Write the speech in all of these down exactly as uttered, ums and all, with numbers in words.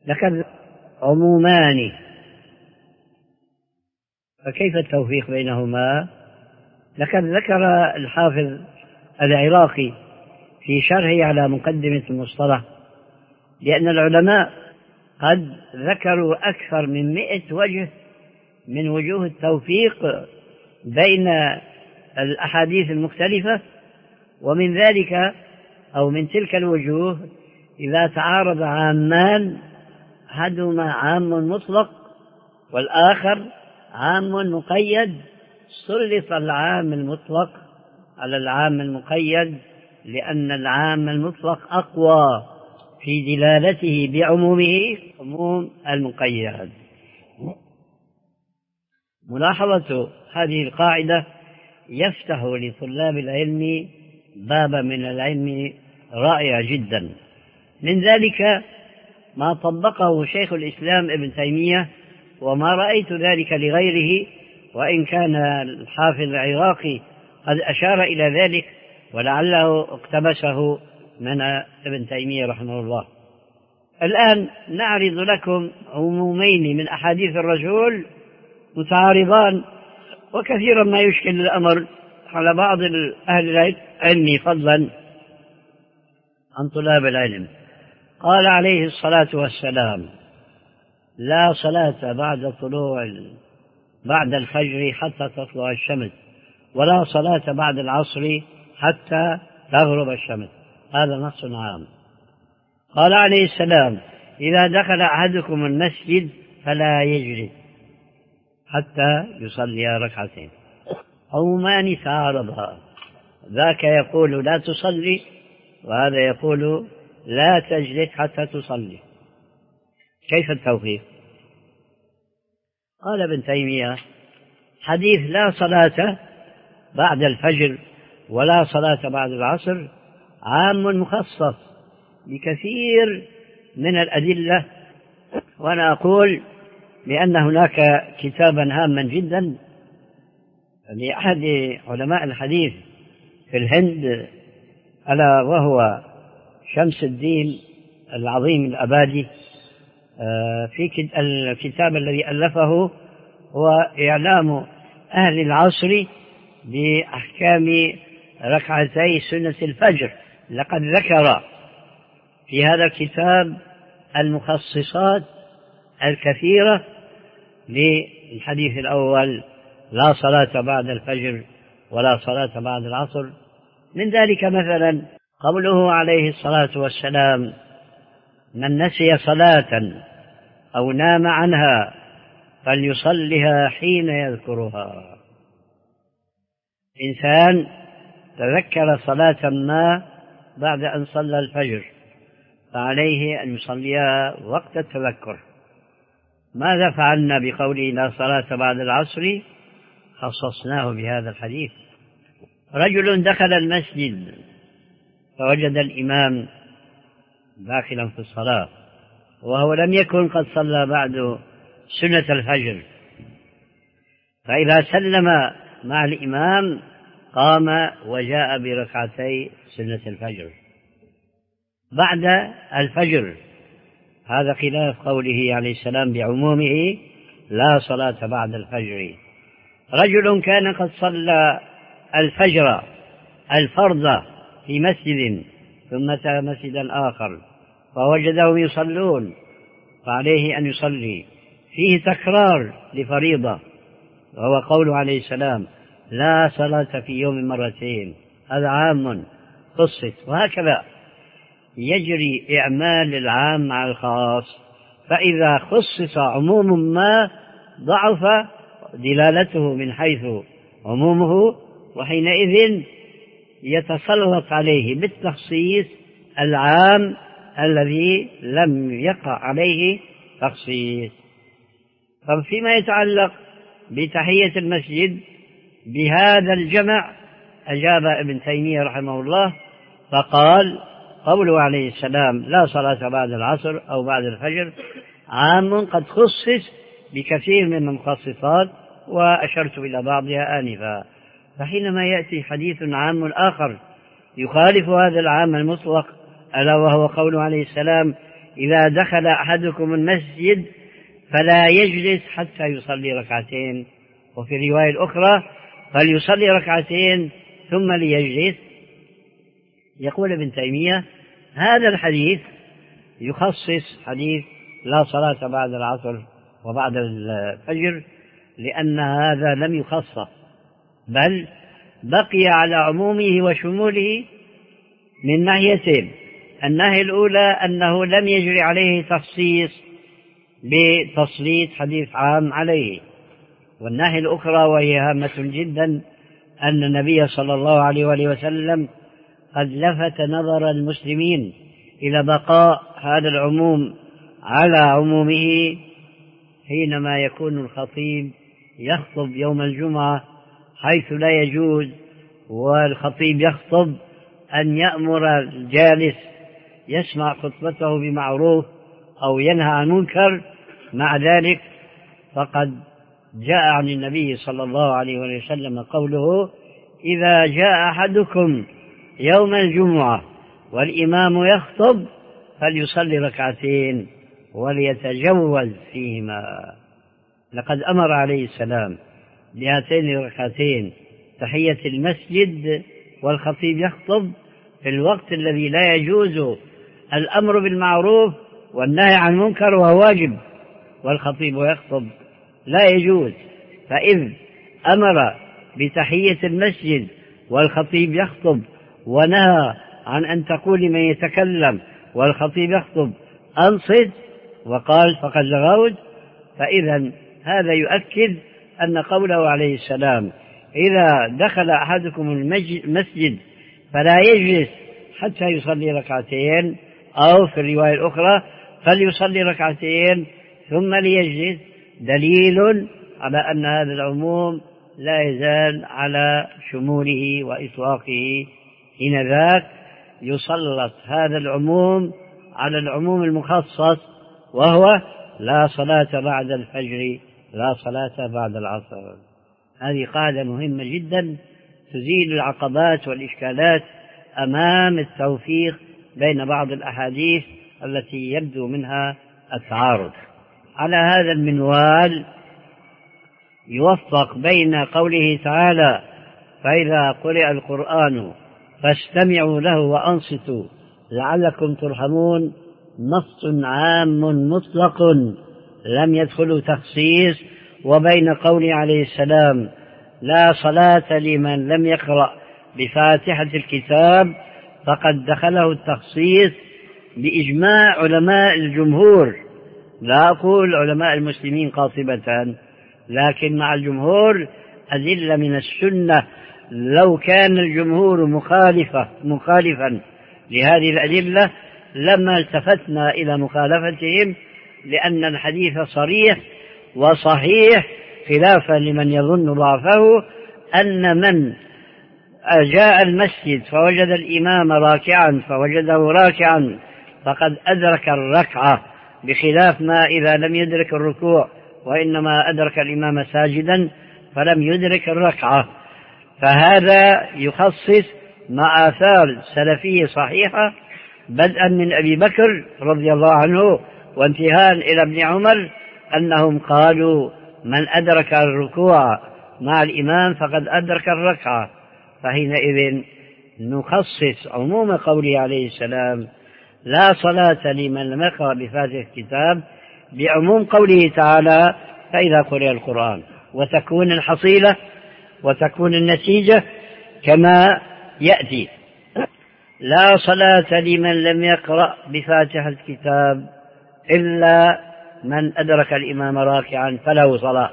لكن عمومان، فكيف التوفيق بينهما؟ لقد ذكر الحافظ العراقي في شرحه على مقدمة المصطلح لأن العلماء قد ذكروا أكثر من مئة وجه من وجوه التوفيق بين الأحاديث المختلفة، ومن ذلك أو من تلك الوجوه إذا تعارض عامان أحدهما عام مطلق والآخر عام مقيد سلط العام المطلق على العام المقيد، لأن العام المطلق أقوى في دلالته بعمومه عموم المقيد. ملاحظة هذه القاعدة يفتح لطلاب العلم بابا من العلم رائع جدا. من ذلك ما طبقه شيخ الإسلام ابن تيمية، وما رأيت ذلك لغيره، وإن كان الحافظ العراقي قد أشار إلى ذلك ولعله اقتبسه من ابن تيمية رحمه الله. الآن نعرض لكم عمومين من أحاديث الرسول متعارضان، وكثيرا ما يشكل الأمر على بعض أهل العلم فضلا عن طلاب العلم. قال عليه الصلاة والسلام: لا صلاة بعد طلوع بعد الفجر حتى تطلع الشمس، ولا صلاة بعد العصر حتى تغرب الشمس. هذا نص عام. قال عليه السلام: إذا دخل أحدكم المسجد فلا يجلس حتى يصلي ركعتين. عمومان تعارضا، ذاك يقول لا تصلي وهذا يقول لا تجلس حتى تصلي، كيف التوفيق؟ قال ابن تيمية: حديث لا صلاة بعد الفجر ولا صلاة بعد العصر عام مخصص بكثير من الأدلة، وأنا أقول بأن هناك كتابا هاما جدا لأحد علماء الحديث في الهند ألا وهو شمس الدين العظيم الأبادي، في الكتاب الذي ألفه هو إعلام أهل العصر بأحكام ركعتي سنة الفجر. لقد ذكر في هذا الكتاب المخصصات الكثيرة للحديث الأول: لا صلاة بعد الفجر ولا صلاة بعد العصر. من ذلك مثلا قوله عليه الصلاة والسلام: من نسي صلاة أو نام عنها فليصلها حين يذكرها. إنسان تذكر صلاة ما بعد أن صلى الفجر فعليه أن يصليها وقت التذكر. ماذا فعلنا بقوله لا صلاة بعد العصر؟ خصصناه بهذا الحديث. رجل دخل المسجد فوجد الإمام داخلا في الصلاة وهو لم يكن قد صلى بعد سنة الفجر، فإذا سلم مع الإمام قام وجاء بركعتي سنة الفجر بعد الفجر. هذا خلاف قوله عليه السلام بعمومه: لا صلاة بعد الفجر. رجل كان قد صلى الفجر الفرض في مسجد ثم أتى مسجدا آخر فوجدهم يصلون فعليه أن يصلي، فيه تكرار لفريضة، وهو قول عليه السلام: لا صلاة في يوم مرتين. هذا عام خصص، وهكذا يجري إعمال العام مع الخاص، فإذا خصص عموم ما ضعف دلالته من حيث عمومه، وحينئذ يتسلط عليه بالتخصيص العام الذي لم يقع عليه تخصيص. ففيما يتعلق بتحية المسجد بهذا الجمع أجاب ابن تيمية رحمه الله فقال: قوله عليه السلام لا صلاة بعد العصر أو بعد الفجر عام قد خصص بكثير من المخصصات، وأشرت إلى بعضها آنفا. فحينما يأتي حديث عام آخر يخالف هذا العام المطلق، ألا وهو قوله عليه السلام: إذا دخل أحدكم المسجد فلا يجلس حتى يصلي ركعتين، وفي الرواية الأخرى فليصلي ركعتين ثم ليجلس. يقول ابن تيمية هذا الحديث يخصص حديث لا صلاة بعد العصر وبعد الفجر، لأن هذا لم يخصص بل بقي على عمومه وشموله من ناحيتين. الناحية الأولى أنه لم يجري عليه تخصيص بتسليط حديث عام عليه، والناحية الأخرى وهي هامة جدا أن النبي صلى الله عليه وآله وسلم قد لفت نظر المسلمين إلى بقاء هذا العموم على عمومه حينما يكون الخطيب يخطب يوم الجمعة، حيث لا يجوز والخطيب يخطب أن يأمر الجالس يسمع خطبته بمعروف أو ينهى عن منكر. مع ذلك فقد جاء عن النبي صلى الله عليه وسلم قوله إذا جاء أحدكم يوم الجمعة والإمام يخطب فليصلي ركعتين وليتجوز فيهما. لقد أمر عليه السلام بهاتين الركعتين تحية المسجد والخطيب يخطب في الوقت الذي لا يجوز الأمر بالمعروف والنهي عن المنكر وهو واجب، والخطيب يخطب لا يجوز. فإذ أمر بتحية المسجد والخطيب يخطب ونهى عن أن تقول لمن يتكلم والخطيب يخطب أنصت وقال فقد لغوت، فإذا هذا يؤكد أن قوله عليه السلام إذا دخل أحدكم المسجد فلا يجلس حتى يصلي ركعتين، أو في الرواية الأخرى فليصلي ركعتين ثم ليجلس، دليل على أن هذا العموم لا يزال على شموله وإطلاقه. حينذاك يسلط هذا العموم على العموم المخصص، وهو لا صلاة بعد الفجر لا صلاة بعد العصر. هذه قاعدة مهمة جدا تزيل العقبات والإشكالات أمام التوفيق بين بعض الأحاديث التي يبدو منها التعارض. على هذا المنوال يوفق بين قوله تعالى فإذا قرئ القرآن فاستمعوا له وأنصتوا لعلكم ترحمون، نص عام مطلق لم يدخل تخصيص، وبين قوله عليه السلام لا صلاة لمن لم يقرأ بفاتحة الكتاب فقد دخله التخصيص بإجماع علماء الجمهور. لا أقول علماء المسلمين قاطبة، لكن مع الجمهور أدلة من السنة. لو كان الجمهور مخالفة مخالفا لهذه الأدلة لما التفتنا إلى مخالفتهم، لأن الحديث صريح وصحيح خلافا لمن يظن ضعفه، أن من جاء المسجد فوجد الإمام راكعا فوجده راكعا فقد أدرك الركعة، بخلاف ما إذا لم يدرك الركوع وإنما أدرك الإمام ساجدا فلم يدرك الركعة. فهذا يخصص مع آثار سلفية صحيحة بدءا من أبي بكر رضي الله عنه وانتهاء إلى ابن عمر أنهم قالوا من أدرك الركوع مع الإمام فقد أدرك الركعة. فحينئذ نخصص عموم قوله عليه السلام لا صلاة لمن لم يقرأ بفاتحة الكتاب بعموم قوله تعالى فإذا قرئ القرآن، وتكون الحصيلة وتكون النتيجة كما يأتي: لا صلاة لمن لم يقرأ بفاتحة الكتاب إلا من أدرك الإمام راكعا فله صلاة.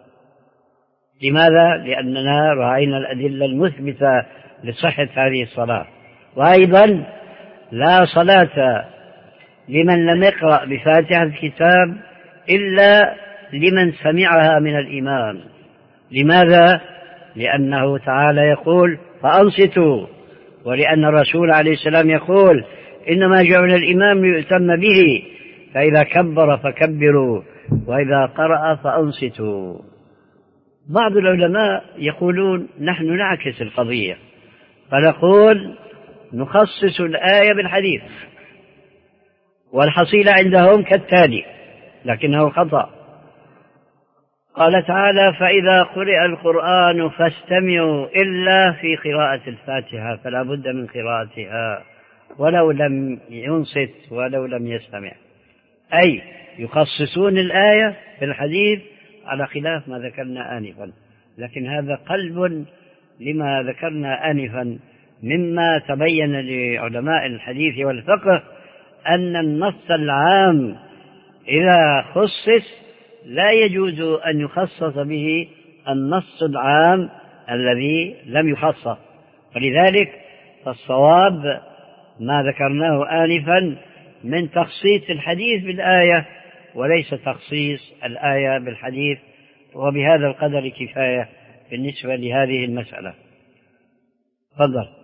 لماذا؟ لأننا رأينا الأدلة المثبتة لصحة هذه الصلاة. وأيضا لا صلاة لمن لم يقرأ بفاتحة الكتاب إلا لمن سمعها من الإمام. لماذا؟ لأنه تعالى يقول فأنصتوا، ولأن الرسول عليه السلام يقول إنما جعل الإمام ليؤتم به، فإذا كبر فكبروا وإذا قرأ فأنصتوا. بعض العلماء يقولون نحن نعكس القضية، فنقول نخصص الآية بالحديث والحصيلة عندهم كالتالي لكنه خطأ. قال تعالى: فإذا قرئ القرآن فاستمعوا إلا في قراءة الفاتحة، فلا بد من قراءتها ولو لم ينصت ولو لم يستمع، أي يخصصون الآية في الحديث على خلاف ما ذكرنا آنفا. لكن هذا قلب لما ذكرنا آنفا مما تبين لعلماء الحديث والفقه أن النص العام إذا خصص لا يجوز أن يخصص به النص العام الذي لم يخصص. ولذلك فالصواب ما ذكرناه آنفا من تخصيص الحديث بالآية وليس تخصيص الآية بالحديث، وبهذا القدر كفاية بالنسبة لهذه المسألة. تفضل.